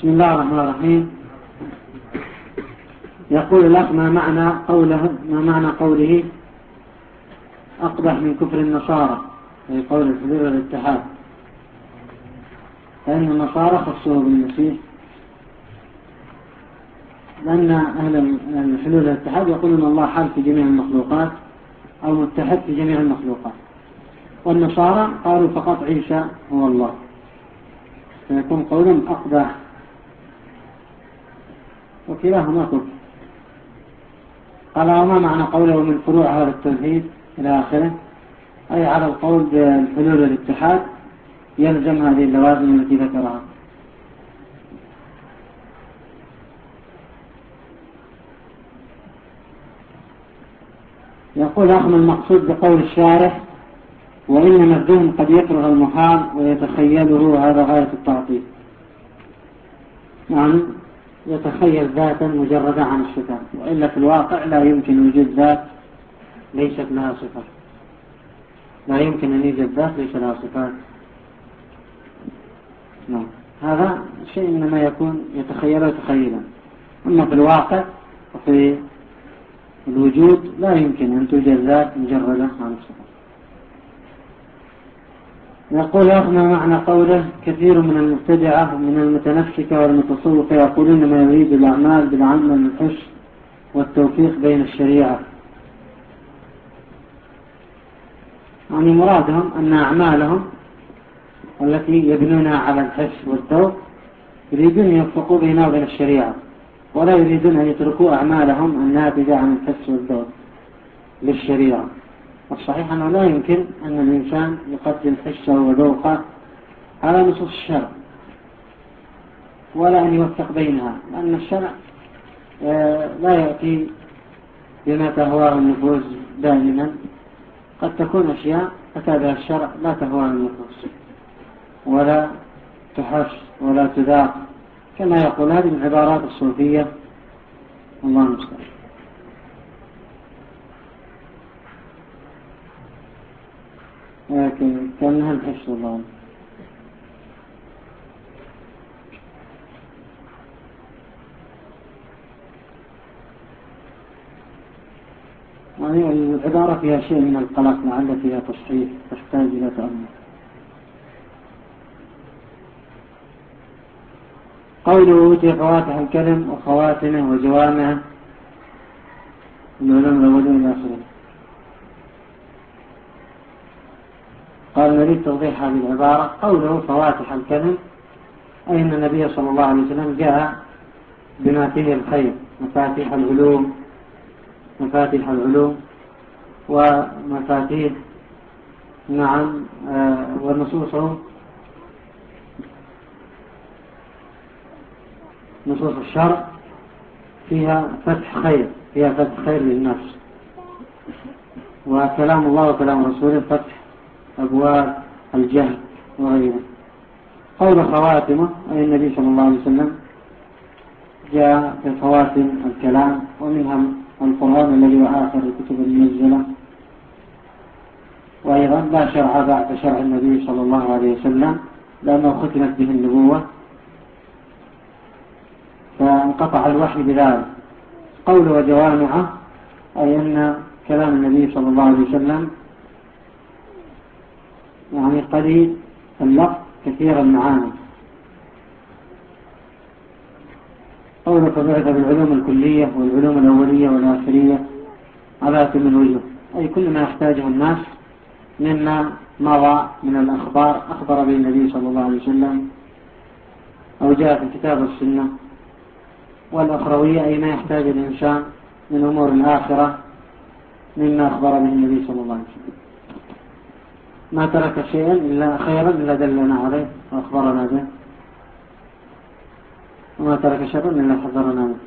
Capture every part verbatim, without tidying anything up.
بسم الله الرحمن الرحيم. يقول الأخ ما معنى قوله ما معنى قوله أقبح من كفر النصارى، أي قول الحلول والاتحاد، فإن النصارى خصوه بالمسيح، لأن أهل الحلول والاتحاد يقولون الله حال في جميع المخلوقات أو متحد في جميع المخلوقات، والنصارى قالوا فقط عيسى هو الله، فيكون قولهم أقبح، وكلاهما كفر. قال وما معنى قوله من فروع هذا التوحيد إلى آخره، أي على القول بالحلول والاتحاد يلزم هذه اللوازم التي ذكرها. يقول أخم المقصود بقول الشارح وإنما الذهن قد يكره المحال ويتخيله، هذا غاية التعطيل، يعني يتخيل ذاتا مجردة عن الصفات، وإلا في الواقع لا يمكن وجود ذات ليست لها صفات، لا يمكن أن يوجد ذات ليس لها صفات. نعم. هذا شيء إنما يكون يتخيله تخيلا، أما في الواقع وفي الوجود لا يمكن أن توجد ذات مجردة عن الصفات. يقول أخنا معنى قوله كثير من المبتدعة من المتنفسة والمتصوفة يقولون ما يريد الأعمال بالعمل الحس والتوفيق بين الشريعة، يعني مرادهم أن أعمالهم التي يبنونها على الحس والذوق يريدون يوفقوا بينها وبين الشريعة، ولا يريدون أن يتركوا أعمالهم الناتجة عن الحس والذوق للشريعة. والصحيح أنه لا يمكن أن الإنسان يقدم حسه وذوقه على نصوص الشرع، ولا أن يوفق بينها، لأن الشرع لا يأتي بما تهواه النفوس دائما، قد تكون أشياء أتى الشرع لا تهواه النفوس ولا تحس ولا تذاق، كما يقول هذه من عبارات الصوفية، الله المستعان. كأنها الحس والله. يعني العبارة فيها شيء من القلق، لعل فيها تصحيح تحتاج إلى تأمل. قوله أوتي فواتح الكلم وخواتمه وجوامعه العلوم الأولين إلى آخره. قال نريد توضيح هذه العبارة. قوله فواتح الكلم أي أن النبي صلى الله عليه وسلم جاء بما فيه الخير، مفاتيح العلوم مفاتيح العلوم ومفاتيح نعم آه ونصوصه نصوص الشرع فيها فتح خير، فيها فتح خير للنفس، وكلام الله وكلام رسوله فتح أبواب الجهل وغيره. قول خواتمه أي النبي صلى الله عليه وسلم جاء بخواتم الكلام، ومنها القرآن الذي هو آخر الكتب المنزلة، وأيضا لا شرع بعد شرع النبي صلى الله عليه وسلم لأنه ختمت به النبوة فانقطع الوحي بذلك. قول وجوامعه أي أن كلام النبي صلى الله عليه وسلم يعني قليل اللفظ كثير المعاني. قول فبعث بالعلوم الكلية والعلوم الأولية والآخرية على كل من وجه، أي كل ما يحتاجه الناس مما مضى من الأخبار أخبر به النبي صلى الله عليه وسلم أو جاء في الكتاب والسنة، والأخروية أي ما يحتاج الإنسان من أمور الآخرة مما أخبر به النبي صلى الله عليه وسلم. ما ترك شيئا إلا خيرا إلا دلنا عليه وأخبرنا به، وما ترك شرا إلا حذرنا منه.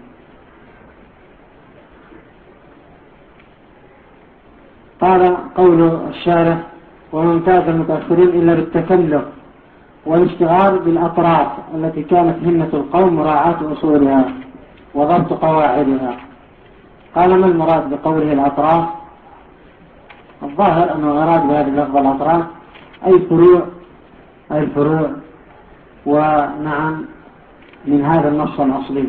قال قول الشارح وممتاز المتأخرين إلا بالتكلف والاشتغال بالأطراف التي كانت همة القوم مراعاة أصولها وضبط قواعدها. قال ما المراد بقوله الأطراف؟ الظاهر أنه أراد بهذه اللفظة الأطراف أي فروع، أي الفروع ونعم من هذا النص الأصلي،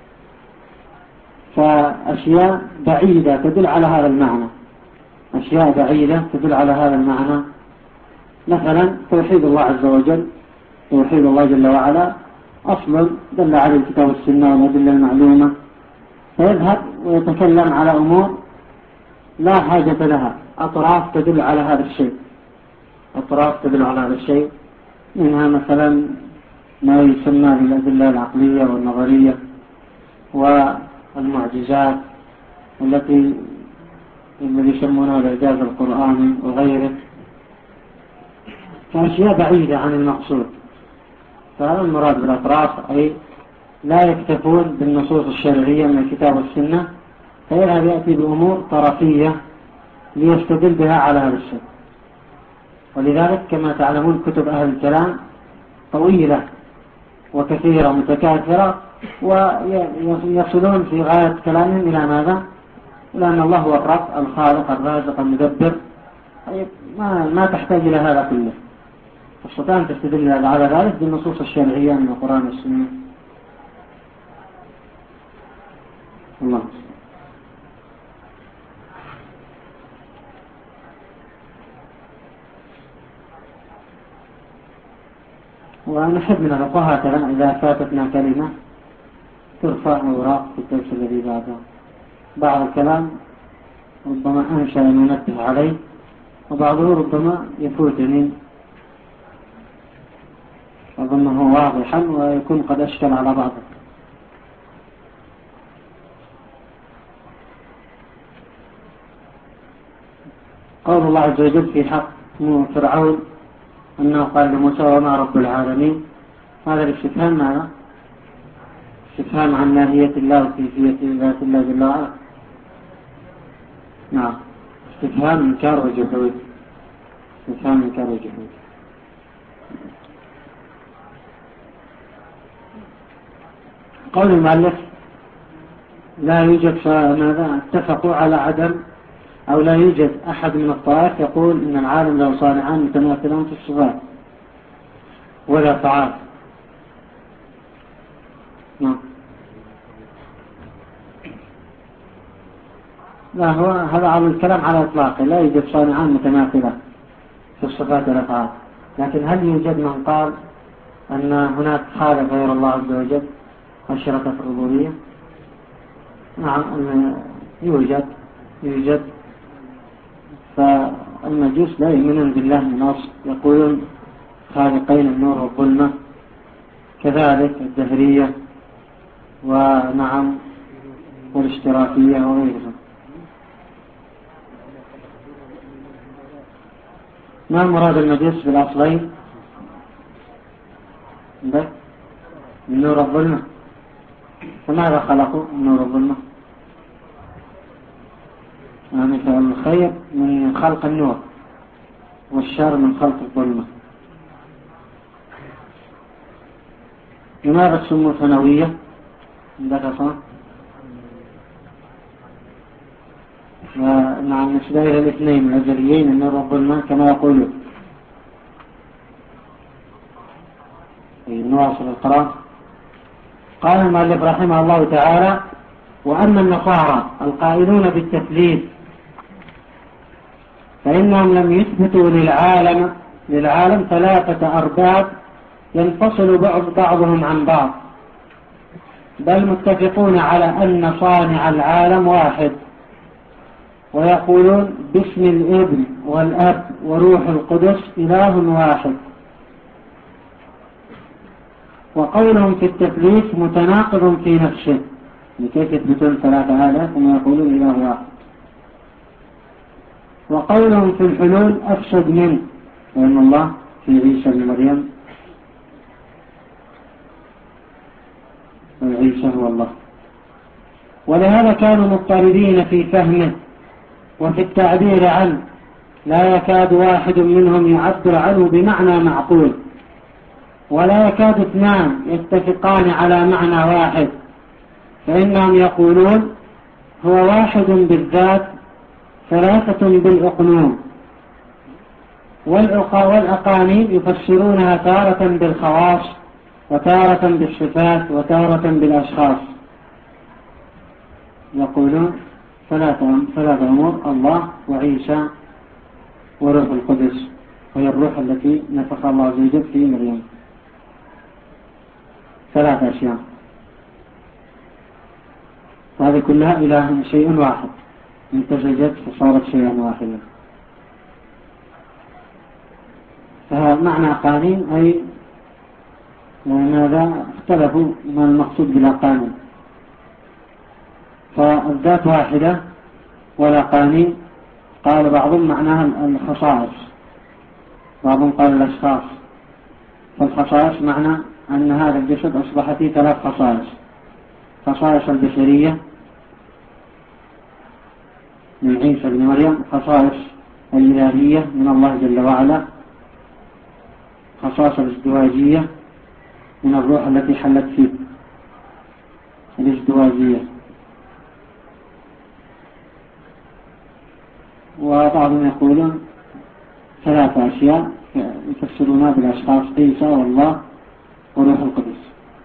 فأشياء بعيدة تدل على هذا المعنى، أشياء بعيدة تدل على هذا المعنى. مثلا توحيد الله عز وجل، توحيد الله جل وعلا أصل دل عليه الكتاب والسنة والأدلة المعلومة، فيذهب ويتكلم على أمور لا حاجة لها، أطراف تدل على هذا الشيء، أطراف تدل على هذا الشيء، منها مثلا ما يسمى بالأدلة العقلية والنظرية والمعجزات التي الذي يسمونها الإعجاز القرآني وغيره، فأشياء بعيدة عن المقصود. فهذا المراد بالأطراف، أي لا يكتفون بالنصوص الشرعية من الكتاب والسنة، فيذهب يأتي بأمور طرفية ليستدل بها على هذا الشيء. ولذلك كما تعلمون كتب أهل الكلام طويلة وكثيرة متكاثرة، ويصلون في غاية كلامهم إلى ماذا؟ إلى أن الله هو الرب الخالق الرازق المدبر، ما, ما تحتاج إلى هذا كله. تستطيع أن تستدل على ذلك بالنصوص الشرعية من القرآن والسنة. الله. ونحب من الفقهاء هكذا إذا فاتتنا كلمة ترفع أوراق في الدرس الذي بعده. بعض الكلام ربما أنشأ أن ننبه عليه، وبعضه ربما يفوتني أظنه واضحا ويكون قد أشكل على بعضه. قول الله عز وجل في حق فرعون أنه قال لموسى وما رب العالمين، هذا الاستفهام ماذا؟ استفهام عن ماهية الله وكيفية ذات الله جل وعلا. نعم، استفهام إنكار وجحود، استفهام إنكار وجحود. قول المؤلف لا يوجد، فماذا اتفقوا على عدم أو لا يوجد أحد من الطائف يقول إن العالم له صانعان متماثلان في الصفات ولا فعال. نعم. لا، هو هذا على الكلام على إطلاقه، لا يوجد صانعان متماثلة في الصفات ولا فعال. لكن هل يوجد من قال أن هناك خالق غير الله عز وجل وشرك في الربوبية؟ نعم، يوجد يوجد فالمجوس لا يؤمنون بالله من أصل، يقولون خالقين النور والظلمة، كذلك الدهرية ونعم والاشتراكية وغيرها. ما مراد المجوس بالأصلين؟ النور والظلمة، فماذا خلقوا النور والظلمة؟ يعني الخير من خلق النور والشر من خلق الظلمة. لماذا تسموا ثانوية؟ عندك صح؟ نعم، نسبة إلى الاثنين الأزليين النور والظلمة كما يقولون. نواصل القراءة. قال المؤلف رحمه الله تعالى: وأما النصارى القائلون بالتثليث فإنهم لم يثبتوا للعالم للعالم ثلاثة أرباب ينفصل بعضهم عن بعض، بل متفقون على أن صانع العالم واحد، ويقولون باسم الابن والأب وروح القدس إله واحد. وقولهم في التثليث متناقض في نفسه، لكيف يثبتون ثلاثة آلاف وما يقولون إله واحد. وقولهم في الحلول أفسد منه، وأن الله في عيسى بن مريم وعيسى هو الله. ولهذا كانوا مضطربين في فهمه وفي التعبير عنه، لا يكاد واحد منهم يعبر عنه بمعنى معقول، ولا يكاد اثنان يتفقان على معنى واحد، فإنهم يقولون هو واحد بالذات ثلاثة بالأقنوم. والأقانيم يفسرونها تارة بالخواص وتارة بالصفات وتارة بالأشخاص. يقولون ثلاثة أمور: الله وعيسى وروح القدس، وهي الروح التي نفخ الله عز وجل في مريم. ثلاث أشياء، هذه كلها إله شيء واحد، امتزجت فصارت شيئا واحدا. فمعنى قانين أي ماذا اختلفوا ما المقصود بالأقانين. فالذات واحدة ولا قانين. قال بعضهم معناها الخصائص، بعضهم قال الأشخاص. فالخصائص معنى أن هذا الجسد أصبح فيه ثلاث خصائص: خصائص البشرية من عيسى بن مريم، خصائص الإلهية من الله جل وعلا، خصائص الازدواجية من الروح التي حلت فيه، الازدواجية. وبعضهم يقولون ثلاثة أشياء يفسرونها بالأشخاص: عيسى والله وروح القدس.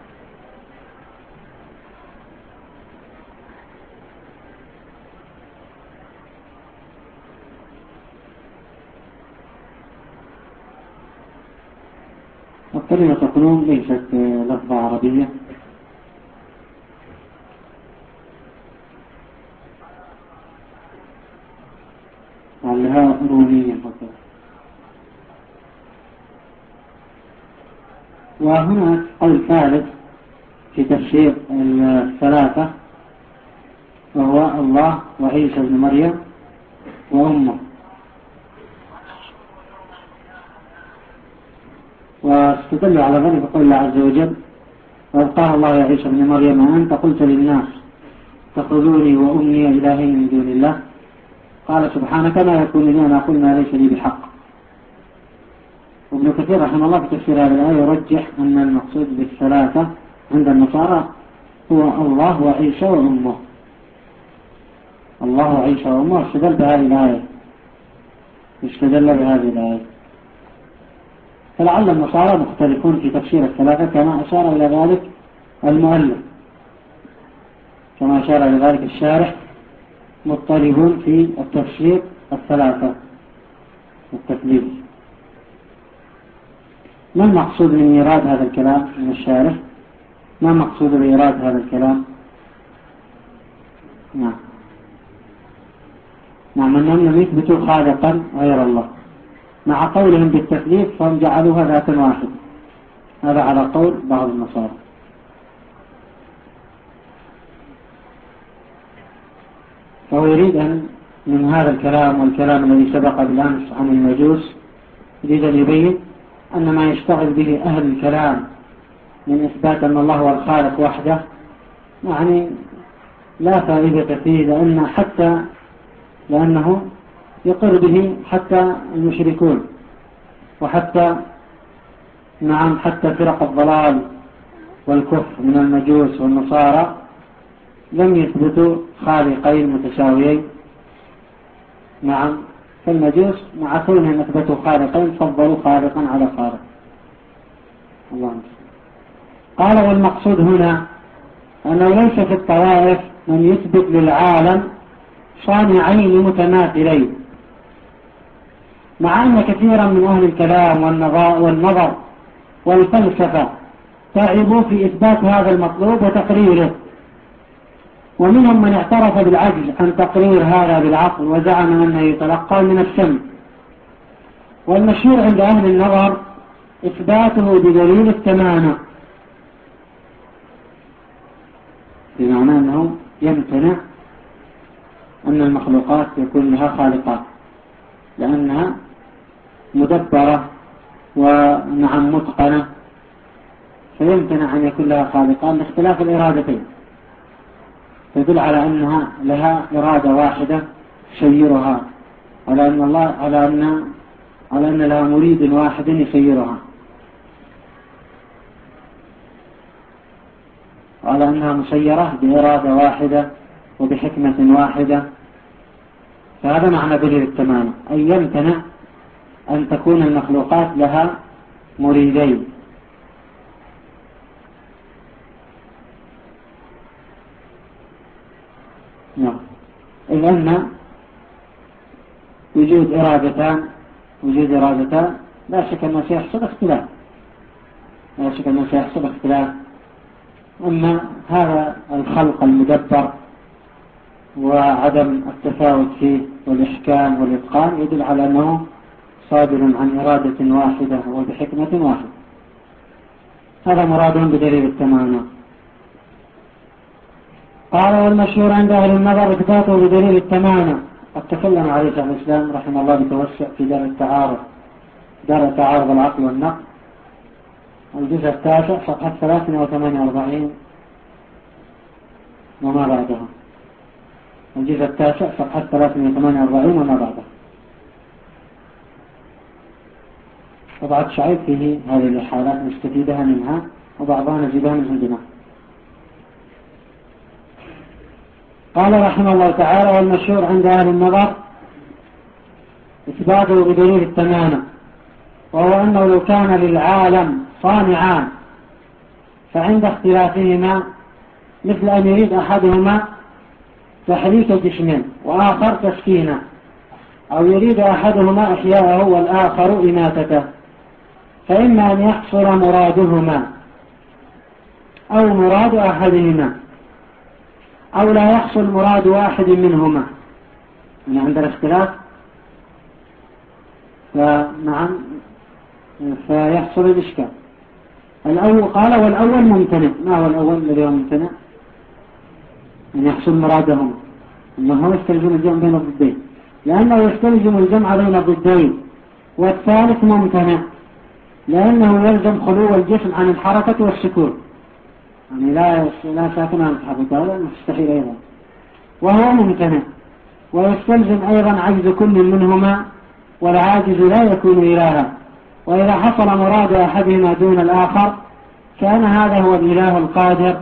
والكلمة تقولون ليست لفظة عربية، لها رومية فقط. وهناك قول ثالث في تفسير الثلاثة، وهو الله وعيسى بن مريم وأمه. واستدل على ذلك بقول الله عز وجل: وإذ قال الله يا عيسى بن مريم أنت قلت للناس اتخذوني وأمي إلهين من دون الله قال سبحانك ما يكون لي أن أقول ما ليس لي بحق. وابن كثير رحمه الله في تفسير هذه الآية يرجح أن المقصود بالثلاثة عند النصارى هو الله وعيسى وأمه. الله وعيسى وأمه استدل بهذه الآية، استدل بهذه الآية. فلعل النصارى مختلفون في تفسير الثلاثة كما أشار إلى ذلك المؤلف، كما أشار إلى ذلك الشارح، مضطربون في التفسير الثلاثة والتثليث. ما المقصود من إيراد هذا الكلام من الشارح؟ ما المقصود بإيراد هذا الكلام؟ نعم نعم أنهم لم يثبتوا خالقا غير الله، مع قولهم بالتثليث فهم جعلوها ذاتا واحد. هذا على قول بعض النصارى. فهو يريد أن من هذا الكلام والكلام الذي سبق بالأمس عن المجوس يريد أن يبين أن ما يشتغل به أهل الكلام من إثبات أن الله هو الخالق وحده يعني لا فائدة فيه، لأن حتى لأنه يقر به حتى المشركون، وحتى نعم حتى فرق الضلال والكفر من المجوس والنصارى لم يثبتوا خالقين متساويين. نعم فالمجوس مع كونهم اثبتوا خالقين فضلوا خالقا على خالق. الله قال: والمقصود هنا أنه ليس في الطوائف من يثبت للعالم صانعين متماثلين، مع أن كثيرا من أهل الكلام والنظر والفلسفة تعبوا في إثبات هذا المطلوب وتقريره، ومنهم من اعترف بالعجز عن تقرير هذا بالعقل وزعم أنه يتلقى من السمع. والمشهور عند أهل النظر إثباته بدليل التمانع، بمعنى أنه يمتنع أن المخلوقات يكون لها خالقات لأنها مدبرة ونعم متقنة، فيمتنع أن يكون لها خالقان لاختلاف الإرادتين، تدل على أنها لها إرادة واحدة تسيرها، على أن الله على أن على أن لها مريد واحد يسيرها، على أنها مسيرة بإرادة واحدة وبحكمة واحدة. فهذا معنى دليل التمانع، أي يمتنع أن تكون المخلوقات لها مريدين، نعم. إذ أن وجود إرادتان وجود إرادتان لا شك أنه سيحصل اختلاف، لا شك أنه سيحصل اختلاف. أما هذا الخلق المدبر وعدم التفاوت فيه والإحكام والإتقان يدل على أنه صادر عن إرادة واحدة وبحكمة واحدة. هذا مراد بدليل التمام. قال والمشهور عند أهل النظر إثباته بدليل التمام. قد تكلم عليه شيخ الإسلام رحمه الله بتوسع في دار التعارض، دار تعارض العقل والنقل، الجزء التاسع صفحة ثلاثمائة وثمانية وأربعين وما بعدها. الجزء التاسع صفحة ثلاثمائة وثمانية وأربعين وما بعدها. طبعا شعيب فيه هذه الحالات نستفيدها منها وبعضها نجدها من عندنا. قال رحمه الله تعالى والمشهور عند أهل النظر إثباته بدليل التمام، وهو أنه لو كان للعالم صانعان فعند اختلافهما مثل أن يريد أحدهما تحريك جسمه وآخر تسكينه، أو يريد أحدهما إحياءه والآخر إماتته، فإما أن يحصل مرادهما أو مراد أحدهما أو لا يحصل مراد واحد منهما. يعني عند الاختلاف فنعم فيحصل الإشكال. الأول قال والأول ممتنع. ما هو الأول الذي هو ممتنع؟ أن يحصل مرادهما، أنه يستلزم الجمع بين الضدين، لأنه يستلزم الجمع بين الضدين. والثالث ممتنع لأنه يلزم خلو الجسم عن الحركة والسكون، يعني لا لا ساكن عن الحركة، هذا مستحيل أيضا. وهو ممتنع ويستلزم أيضا عجز كل منهما، والعاجز لا يكون إلها. وإذا حصل مراد أحدهما دون الآخر كان هذا هو الإله القادر،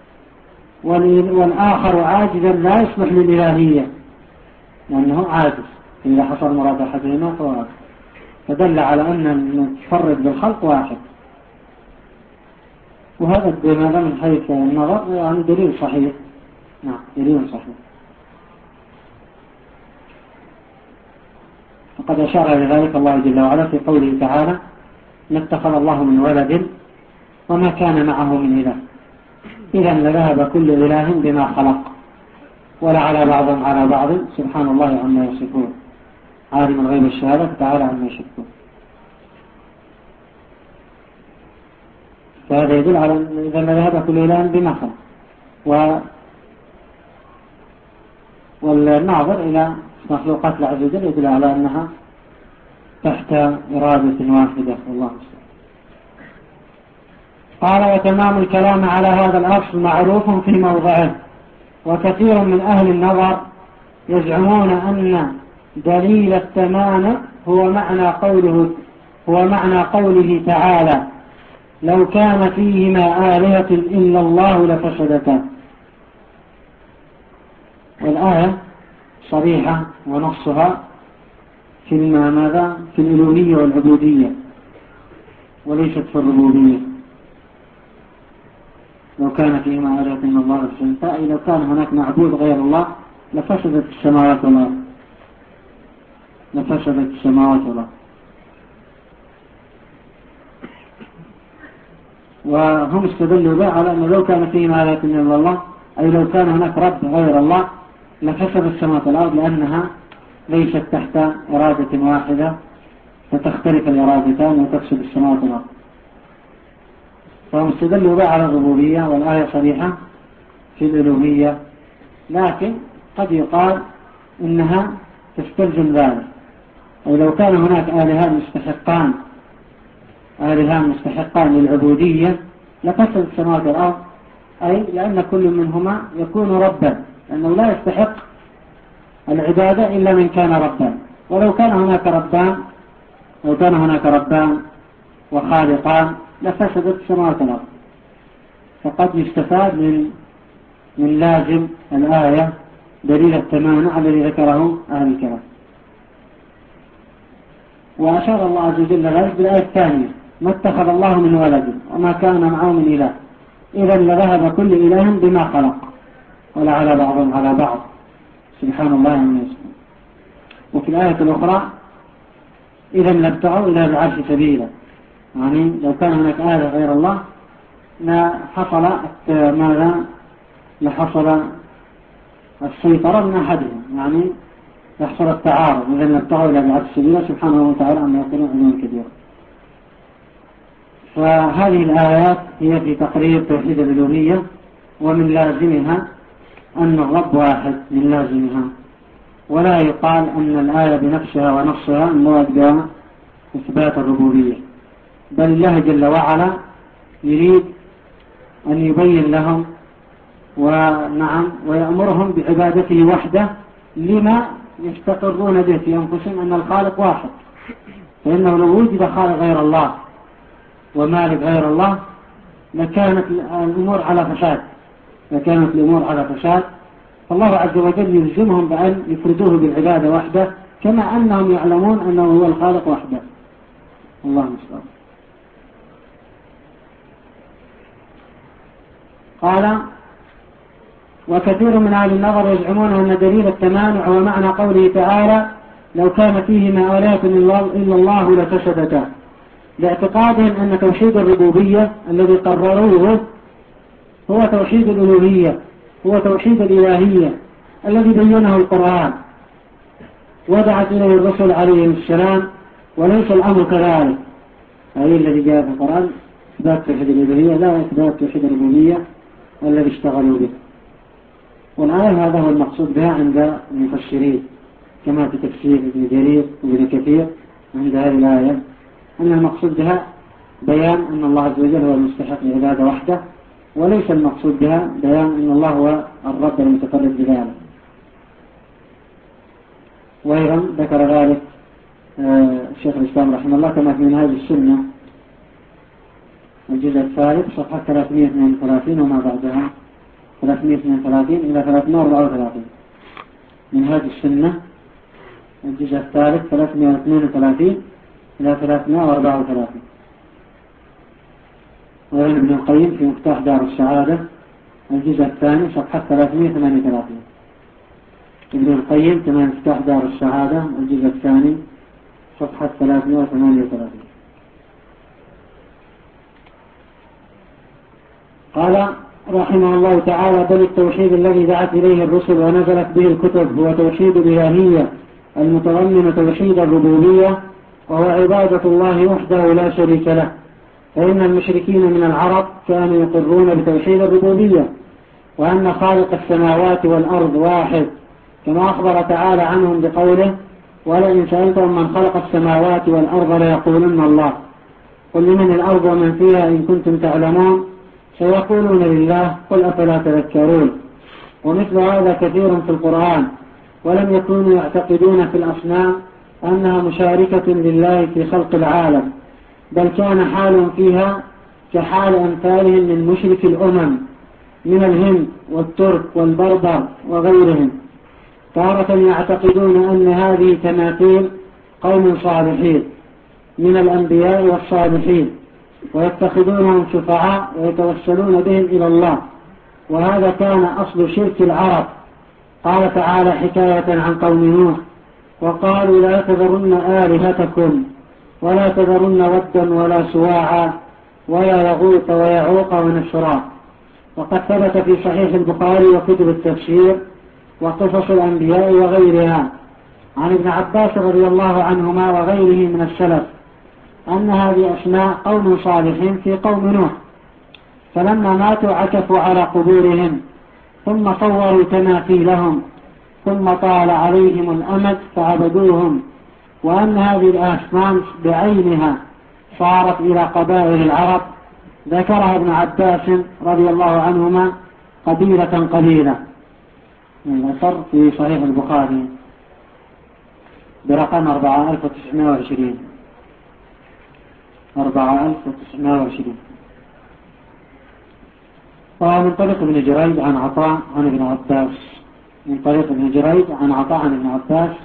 والآخر عاجزا لا يصلح للإلهية لأنه عاجز. إذا حصل مراد أحدهما فهو عاجز، فدل على أن المتفرد بالخلق واحد. وهذا بماذا من حيث النظر يعني دليل صحيح. نعم دليل صحيح. فقد أشار إلى ذلك الله جل وعلا في قوله تعالى ما اتخذ الله من ولد وما كان معه من إله إذا لذهب كل إله بما خلق ولعلى بعضهم على بعض سبحان الله عما يصفون عالم الغيب والشهادة تعالى عما يشركون. فهذا يدل على إذا لذهب كل إله بما خلق. و... والناظر إلى مخلوقات الله عز وجل يدل على أنها تحت إرادة واحدة والله سبحانه. قال وتمام الكلام على هذا الأصل معروف في موضعه. وكثير من أهل النظر يزعمون أن دليل التمام هو معنى قوله هو معنى قوله تعالى لو كان فيهما آلهة إلا الله لفسدتا. والآية صريحة ونصها في ماذا في الألوهية والعبودية وليست في الربوبية. لو كان فيهما آلهة إلا الله لفسدتا، أي لو كان هناك معبود غير الله لفسدت السماوات والأرض لفسدت السماوات والأرض. وهم استدلوا به على أنه لو كان فيهما آلهة إلا الله أي لو كان هناك رب غير الله لفسد السماوات والأرض، لأنها ليست تحت إرادة واحدة فتختلف الإرادتان وتفسد السماوات والأرض. فهم استدلوا به على الربوبية والآية صريحة في الألوهية، لكن قد يقال إنها تستلزم ذلك. أي لو كان هناك آلهان مستحقان آلهان مستحقان للعبودية لفسد السماوات والأرض، أي لأن كل منهما يكون ربا، لأنه لا يستحق العبادة إلا من كان ربا. ولو كان هناك ربان لو كان هناك ربان وخالقان لفسدت السماوات والأرض. فقد يستفاد من من لازم الآية دليل التمام الذي ذكره أهل الكلام. وأشار الله عز وجل ذلك بالآية الثانية ما اتخذ الله من ولد وما كان معه من إله إذا لذهب كل إله بما خلق ولعلى بعضهم على بعض سبحان الله عما يصفون. وفي الآية الأخرى إذا لابتغوا إلى العرش سبيلا، يعني لو كان هناك آلة غير الله لحصل ماذا لحصل السيطرة من أحدهم، يعني يحصل التعارض. إذا لابتغوا إلى العرش سبيلا سبحانه وتعالى عما يقولون علوا كبيرا. فهذه الآيات هي في تقرير توحيد الألوهية، ومن لازمها أن الرب واحد من لازمها، ولا يقال أن الآية بنفسها ونصها المراد بها إثبات الربوبية، بل الله جل وعلا يريد أن يبين لهم ونعم ويأمرهم بعبادته وحده لما يستقرون به في أنفسهم أن الخالق واحد. فإنه لو وجد خالق غير الله ومالك غير الله لكانت الأمور على فساد لكانت الأمور على فساد فالله عز وجل يلزمهم بأن يفردوه بالعبادة وحده، كما أنهم يعلمون أنه هو الخالق وحده. الله المستعان. قال: وكثير من أهل النظر يزعمون أن دليل التمانع ومعنى قوله تعالى: لو كان فيهما آلهة إلا الله لفسدتا، لاعتقادهم أن توحيد الربوبية الذي قرروه هو توحيد الألوهية، هو توحيد الإلهية الذي بينه القرآن ودعت إليه الرسل عليهم السلام، وليس الأمر كذلك. أي الذي جاء في القرآن إثبات توحيد الألوهية لا إثبات توحيد الربوبية الذي اشتغلوا به. والآية هذا هو المقصود بها عند المفسرين، كما في تفسير ابن جرير وابن كثير عند هذه الآية، أن المقصود بها بيان أن الله عز وجل هو المستحق للعبادة وحده، وليس المقصود بها بيان أن الله هو الرب المتفرد بذلك. وأيضا ذكر ذلك الشيخ الإسلام رحمه الله كما في منهاج السنة الجزء الثالث صفحة ثلاثمائة واثنين وثلاثين وما بعدها ثلاثمائة واثنين وثلاثين إلى ثلاثمائة وأربعة وثلاثين. منهاج السنة الجزء الثالث ثلاثمائة واثنين وثلاثين إلى ثلاثمائة وأربعة وثلاثين. وأيضا ابن القيم في مفتاح دار السعادة الجزء الثاني صفحة ثلاثمائة وثمانية وثلاثين. ابن القيم كما مفتاح دار السعادة الجزء الثاني صفحة ثلاثمائة وثمانية وثلاثين. قال رحمه الله تعالى: بل التوحيد الذي دعت إليه الرسل ونزلت به الكتب هو توحيد الإلهية المتضمن توحيد الربوبية، وهو عبادة الله وحده لا شريك له. فإن المشركين من العرب كانوا يقرون بتوحيد الربوبية، وأن خالق السماوات والأرض واحد، كما أخبر تعالى عنهم بقوله: ولئن سألتهم من خلق السماوات والأرض ليقولن الله قل لمن الأرض ومن فيها إن كنتم تعلمون سيقولون لله قل أفلا تذكرون. ومثل هذا كثير في القرآن، ولم يكونوا يعتقدون في الأصنام أنها مشاركة لله في خلق العالم، بل كان حال فيها كحال أمثالهم من مشرك الأمم من الهند والترك والبربر وغيرهم. تارة يعتقدون أن هذه تماثيل قوم صالحين من الأنبياء والصالحين، ويتخذونهم شفعاء ويتوسلون بهم إلى الله، وهذا كان أصل شرك العرب. قال تعالى حكاية عن قوم نوح: وقالوا لا تذرن آلهتكم ولا تذرن ودا ولا سواعا ولا يغوث ويعوق ونسرا. وقد ثبت في صحيح البخاري وكتب التفسير وقصص الأنبياء وغيرها عن ابن عباس رضي الله عنهما وغيره من السلف أن هذه أسماء قوم صالحين في قوم نوح، فلما ماتوا عكفوا على قبورهم ثم صوروا تماثيلهم ثم طال عليهم الأمد فعبدوهم، وأن هذه الأصنام بعينها صارت إلى قبائل العرب. ذكرها ابن عباس رضي الله عنهما قبيلة قبيلة. الأثر في صحيح البخاري برقم أربعة آلاف وتسعمائة وعشرين أربعة آلاف وتسعمائة وعشرين. ومن طريق ابن جريج عن عطاء عن ابن عباس من طريق ابن جريج عن عطاء عن ابن عباس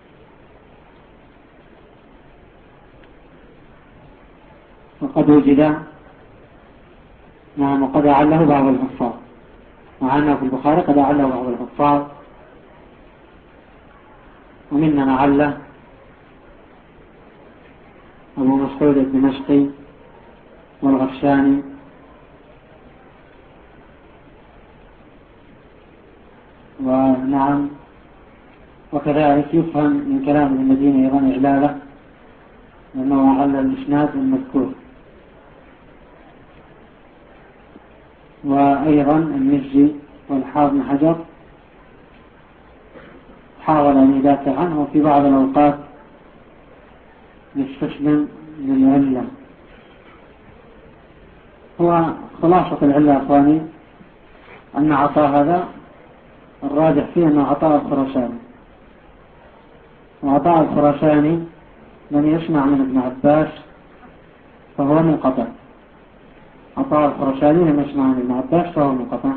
وقد وجد نعم وقد أعله بعض الحفاظ، مع أنه في البخاري قد أعله بعض الحفاظ ومنا معلة أبو مسعود الدمشقي والغفشاني ونعم. وكذلك يفهم من كلام المدينة أيضا إعلالة أنه على الإسناد المذكور. وأيضا المزي والحافظ بن حجر حاول أن يدافع عنه وفي بعض الأوقات يستسلم للعلة. هو خلاصة العلة يا أخواني أن عطاء هذا الراجح فيه أنه عطاء الخراساني، وعطاء الخراساني من يسمع من ابن عباس فهو منقطع. عطاء الخراساني من يسمع من ابن عباس فهو منقطع.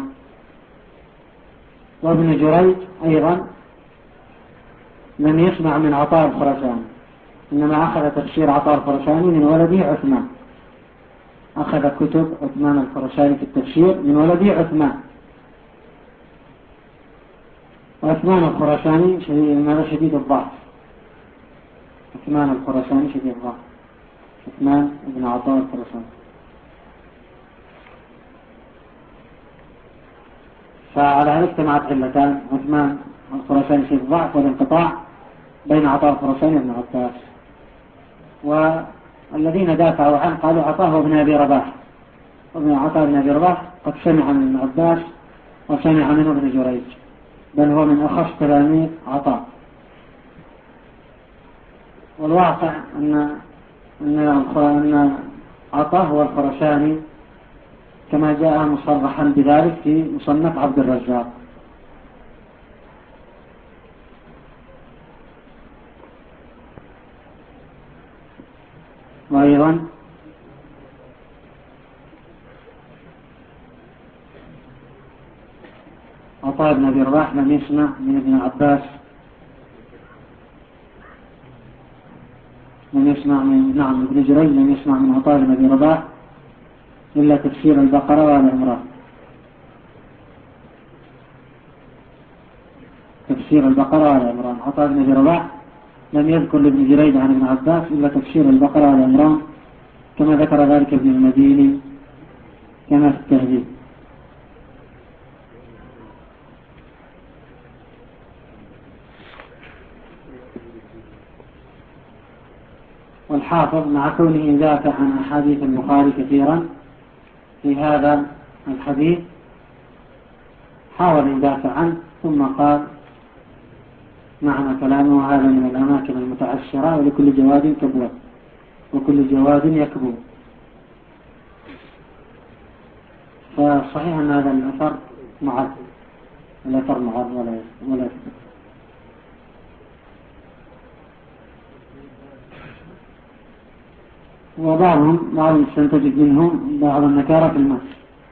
وابن جريج أيضا لم يسمع من عطاء الخراساني، إنما أخذ تفسير عطاء الخراساني من ولده عثمان، أخذ كتب عثمان الخراساني في التفسير من ولده عثمان. وعثمان الخراساني شديد, شديد الضعف. عثمان الخراساني شديد الضعف، عثمان ابن عطاء الخراساني. فعلى هذا اجتمعت علتان: عثمان الخراساني شديد الضعف والانقطاع بين عطاء الخراساني وابن عباس. والذين دافعوا عنه قالوا عطاء ابن أبي رباح، وابن عطاء ابن أبي رباح قد سمع من ابن عباس وسمع منه ابن جريج، بل هو من أخص تلاميذ عطاء. والواقع أن أن عطاء هو الخراساني كما جاء مصرحا بذلك في مصنف عبد الرزاق. وأيضا عطاء بن أبي رباح لم يسمع من ابن عباس، لم يسمع من نعم ابن جريج لم يسمع من عطاء بن أبي رباح إلا تفسير البقرة وآل عمران. تفسير البقرة وآل عمران. عطاء بن أبي رباح لم يذكر لابن جريج عن ابن عباس إلا تفسير البقرة وآل عمران، كما ذكر ذلك ابن المديني كما في التهذيب. والحافظ مع كونه يدافع عن أحاديث البخاري كثيرا في هذا الحديث حاول يدافع عنه، ثم قال معنى كلامه: هذا من الأماكن المتعشرة ولكل جواد كبوة وكل جواد يكبو. فصحيح أن هذا الأثر معد، الأثر معد ولا ولا يثبت. وبعضهم بعضهم استنتج منهم بعض النكارة في المتن،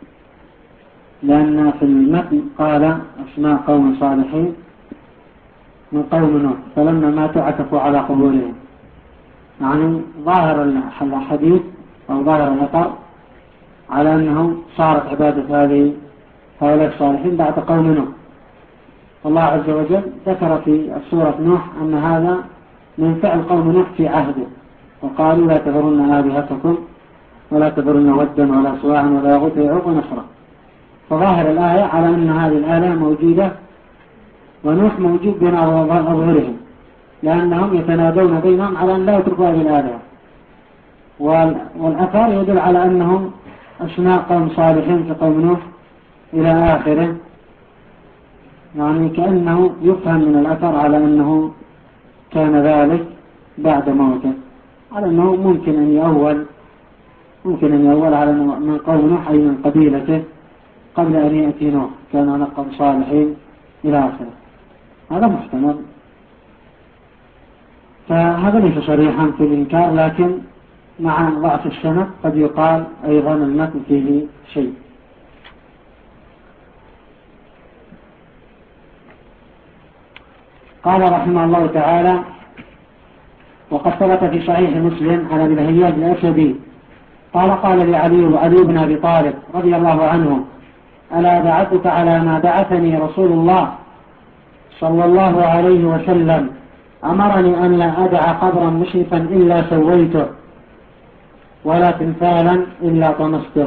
لأن في المتن قال أسماء قوم صالحين من قوم نوح فلما ماتوا عكفوا على قبورهم. يعني ظاهر الحديث أو ظاهر الأثر على أنه صارت عبادة هذه هؤلاء الصالحين بعد قوم نوح. الله عز وجل ذكر في سورة نوح أن هذا من فعل قوم نوح في عهده، وقالوا: لا تذرن آلهتكم ولا تذرن ودا ولا سواعا ولا يغوث ويعوق ونسرا. فظاهر الآية على أن هذه الآلهة موجودة ونوح موجود بين أظهرهم، لأنهم يتنادون بينهم على أن لا يتركوا هذه الآلهة. والأثر يدل على أنهم أسماء قوم صالحين في قوم نوح إلى آخره. يعني كأنه يفهم من الأثر على أنه كان ذلك بعد موته، على أنه ممكن أن يأول ممكن أن يأول على من قوم نوح أي من قبيلته قبل أن يأتي نوح، كان نقم صالحين إلى آخره. هذا محتمل. فهذا ليس صريحا في الإنكار، لكن مع ضعف السند قد يقال أيضا المتن فيه شيء. قال رحمه الله تعالى: وقد ثبت في صحيح مسلم عن ابي الهياج الأسدي قال: قال لعلي علي بن أبي طالب رضي الله عنه: ألا دعتك على ما بعثني رسول الله صلى الله عليه وسلم أمرني أن لا أدع قبرا مشرفا إلا سويته ولا تمثالا إلا طمسته.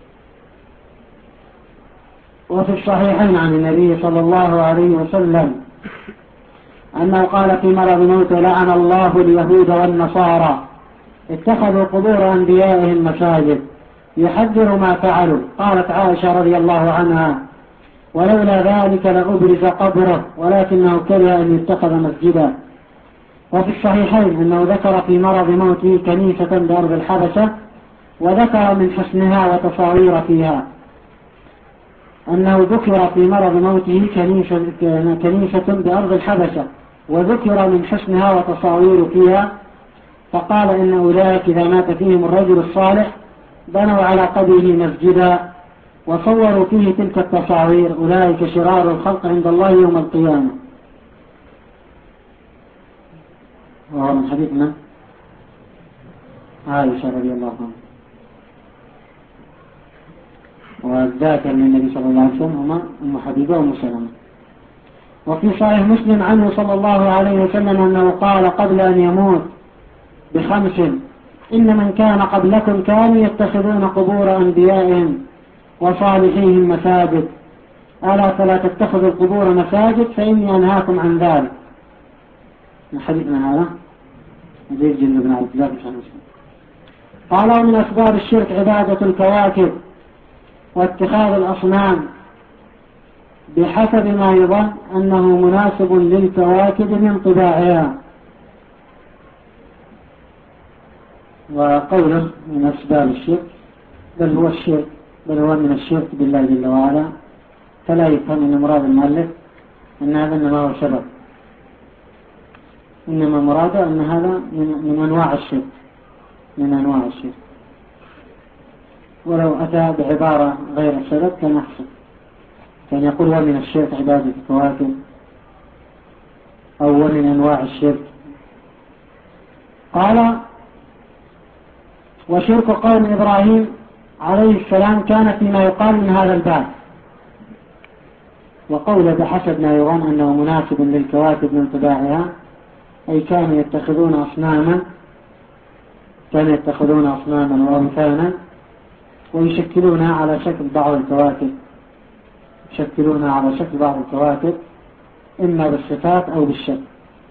وفي الصحيحين عن النبي صلى الله عليه وسلم أنه قال في مرض موته: لعن الله اليهود والنصارى اتخذوا قبور أنبيائهم مساجد يحذر ما فعلوا. قالت عائشة رضي الله عنها: ولولا ذلك لأبرز قبره ولكنه كره أن يتخذ مسجدا. وفي الصحيحين أنه ذكر في مرض موته كنيسة بأرض الحبشة، وذكر من حسنها وتصاوير فيها، أنه ذكر في مرض موته كنيسة, كنيسة بأرض الحبشة وذكر من حسنها وتصاوير فيها، فقال إن أولئك إذا مات فيهم الرجل الصالح بنوا على قبره مسجدا وصوروا فيه تلك التصاوير، أولئك شرار الخلق عند الله يوم القيامة. وهو من حديثنا عائشة رضي الله عنها. والذاكر للنبي صلى الله عليه وسلم هما أم حبيبة وأم سلمة. وفي صحيح مسلم عنه صلى الله عليه وسلم أنه قال قبل أن يموت بخمس: إن من كان قبلكم كانوا يتخذون قبور أنبيائهم وصالحيهم مساجد، ألا فلا تتخذوا القبور مساجد فإني أنهاكم عن ذلك. من حديثنا هذا حديث جند بن عبد الله بن مسلم. قال: ومن أسباب الشرك عبادة الكواكب واتخاذ الأصنام بحسب ما يظن أنه مناسب للكواكب من طباعها. وقوله من أسباب الشرك بل هو الشرك بل هو من الشرك بالله جل وعلا، فلا يفهم أن مراد المؤلف أن هذا إنما هو سبب، إنما مراده أن هذا من, من أنواع الشرك من أنواع الشرك ولو أتى بعبارة غير السبب كان أحسن، كان يقول ومن الشرك عبادة الكواكب أو ومن أنواع الشرك. قال: وشرك قوم إبراهيم عليه السلام كان فيما يقال من هذا الباب. وقوله بحسب ما يرون أنه مناسب للكواكب من طباعها، أي كانوا يتخذون أصناما كانوا يتخذون أصناما وأوثانا ويشكلونها على شكل بعض الكواكب يشكلونها على شكل بعض الكواكب إما بالصفات أو بالشكل.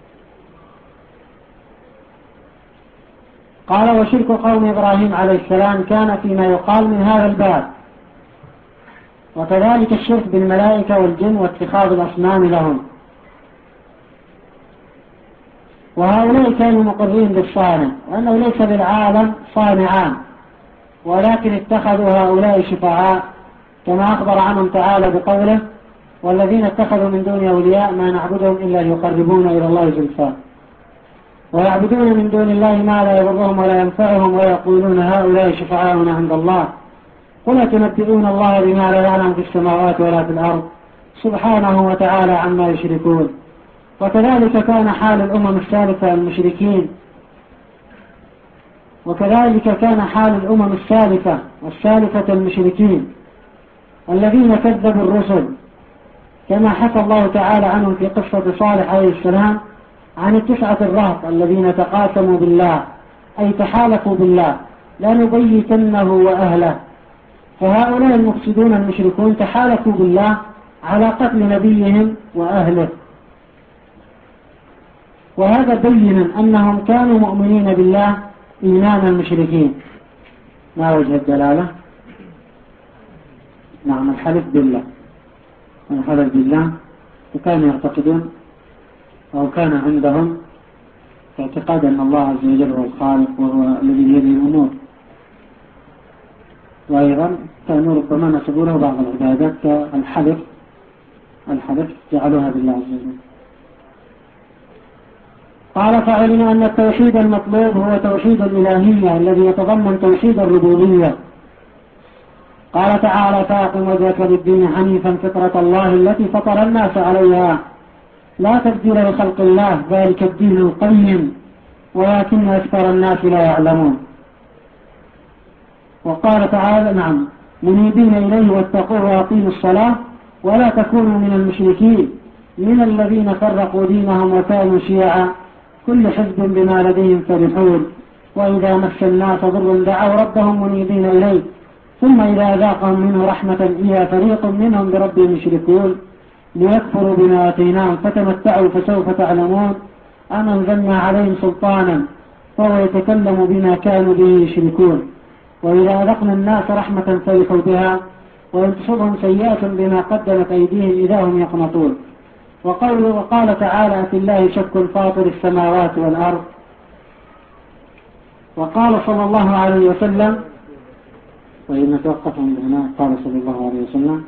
قال: وشرك قوم إبراهيم عليه السلام كان فيما يقال من هذا الباب، وكذلك الشرك بالملائكة والجن واتخاذ الأصنام لهم. وهؤلاء كانوا مقرين بالصانع وأنه ليس للعالم صانعان، ولكن اتخذوا هؤلاء شفعاء كما أخبر عنهم تعالى بقوله: والذين اتخذوا من دون أولياء ما نعبدهم إلا ليقربونا إلى الله زلفى، ويعبدون من دون الله ما لا يضرهم ولا ينفعهم ويقولون هؤلاء شفعاؤنا عند الله، قل تنبئون الله بما لا يعلم في السماوات ولا في الأرض سبحانه وتعالى عما يشركون. وكذلك كان حال الأمم السالفة المشركين وكذلك كان حال الأمم السالفة والسالفة المشركين الذين كذبوا الرسل، كما حكى الله تعالى عنهم في قصة صالح عليه السلام عن التسعة الرهط الذين تقاسموا بالله، أي تحالفوا بالله لنبيتنه وأهله. فهؤلاء المفسدون المشركون تحالفوا بالله على قتل نبيهم وأهله، وهذا بين أنهم كانوا مؤمنين بالله إيمان المشركين. ما وجه الدلالة؟ نعم، الحلف بالله الحلف بالله وكانوا يعتقدون أو كان عندهم اعتقاد أن الله عز وجل هو الخالق وهو الذي بيده الأمور، وأيضا كانوا ربما نسبوا له بعض العبادات كالحلف الحلف جعلوها بالله عز وجل. قال: فعلنا أن التوحيد المطلوب هو توحيد الإلهية الذي يتضمن توحيد الربوبية. قال تعالى: فأقم وجهك للدين حنيفا فطرة الله التي فطر الناس عليها لا تبديل لخلق الله ذلك الدين القيم ولكن أكثر الناس لا يعلمون. وقال تعالى: نعم منيبين إليه واتقوه وأقيموا الصلاة ولا تكونوا من المشركين من الذين فرقوا دينهم وكانوا شيعا كل حزب بما لديهم فرحون وإذا مس الناس ضر دعوا ربهم منيبين إليه ثم إذا ذاقهم منه رحمة إذا فريق منهم بربهم يشركون ليكفروا بما آتيناهم فتمتعوا فسوف تعلمون أم أنزلنا عليهم سلطانا فهو يتكلم بما كانوا به يشركون وإذا أذقنا الناس رحمة فرحوا بها وإن تصبهم سيئات بما قدمت أيديهم إذا هم يقنطون. وقال, وقال تعالى في الله شك فاطر السماوات والأرض. وقال صلى الله عليه وسلم وإن نتوقف عند هنا قال صلى الله عليه وسلم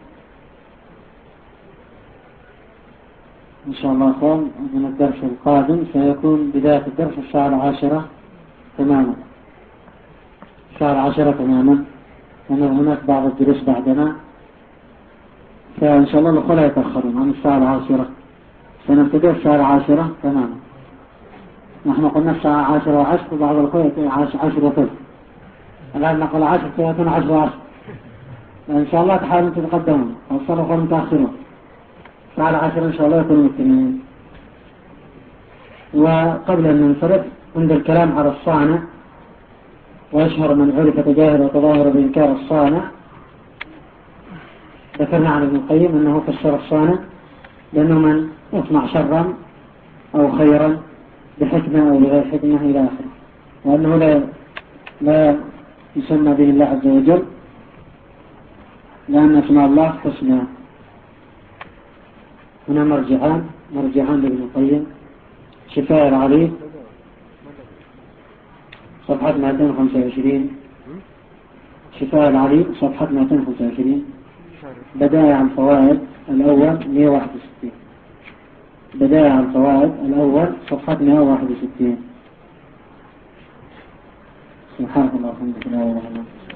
إن شاء الله أخوان من الدرس القادم سيكون بداية الدرس الساعة العاشرة تماما الساعة العاشرة تماما لأن هناك بعض الدروس بعدنا فإن شاء الله الأخوة لا يتأخرون عن الساعة العاشرة سنبتدئ الساعة العاشرة تماما. نحن قلنا الساعة عاشرة وعشر وبعض الأخوة عشر وثلث الآن نقول عشر سيكون عشر وعشر إن شاء الله تحاولوا تتقدمون وصلوا أخوة متأخرون الساعة العاشرة إن شاء الله يكونوا متنين. وقبل أن ننصرف عند الكلام على الصانع ويشهر من عرف تجاهل وتظاهر بإنكار الصانع ذكرنا عن ابن القيم أنه فسر الصانع لأنه من يصنع شرا أو خيرا بحكمة أو بغير حكمة إلى آخره وأنه لا لا يسمى به الله عز وجل لأن اسماء الله حسنى. هنا مرجعان مرجعان لابن القيم شفاء العليل صفحة مئتين وخمسة وعشرين شفاء العليل صفحة مئتين وخمسة وعشرين بدائع الفوائد الأول مئة وواحد وستين بدائع الفوائد الأول صفحة مئة وواحد وستين. سبحانك اللهم وبحمدك لا إله إلا أنت